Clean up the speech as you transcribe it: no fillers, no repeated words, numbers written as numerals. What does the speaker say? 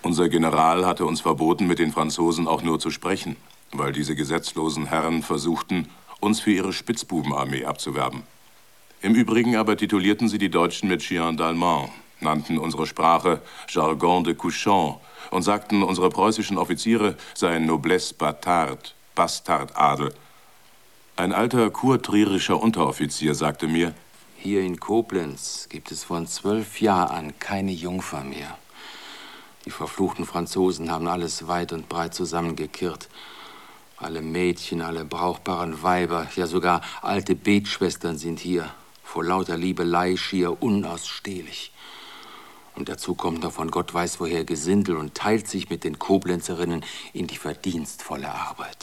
Unser General hatte uns verboten, mit den Franzosen auch nur zu sprechen, weil diese gesetzlosen Herren versuchten, uns für ihre Spitzbubenarmee abzuwerben. Im Übrigen aber titulierten sie die Deutschen mit Chien d'Allemand, nannten unsere Sprache Jargon de Couchant und sagten, unsere preußischen Offiziere seien Noblesse Bâtarde, Bastardadel. Ein alter kurtrierischer Unteroffizier sagte mir: Hier in Koblenz gibt es von 12 Jahren an keine Jungfer mehr. Die verfluchten Franzosen haben alles weit und breit zusammengekehrt. Alle Mädchen, alle brauchbaren Weiber, ja sogar alte Betschwestern sind hier. Vor lauter Liebelei schier unausstehlich. Und dazu kommt noch von Gott weiß woher Gesindel und teilt sich mit den Koblenzerinnen in die verdienstvolle Arbeit.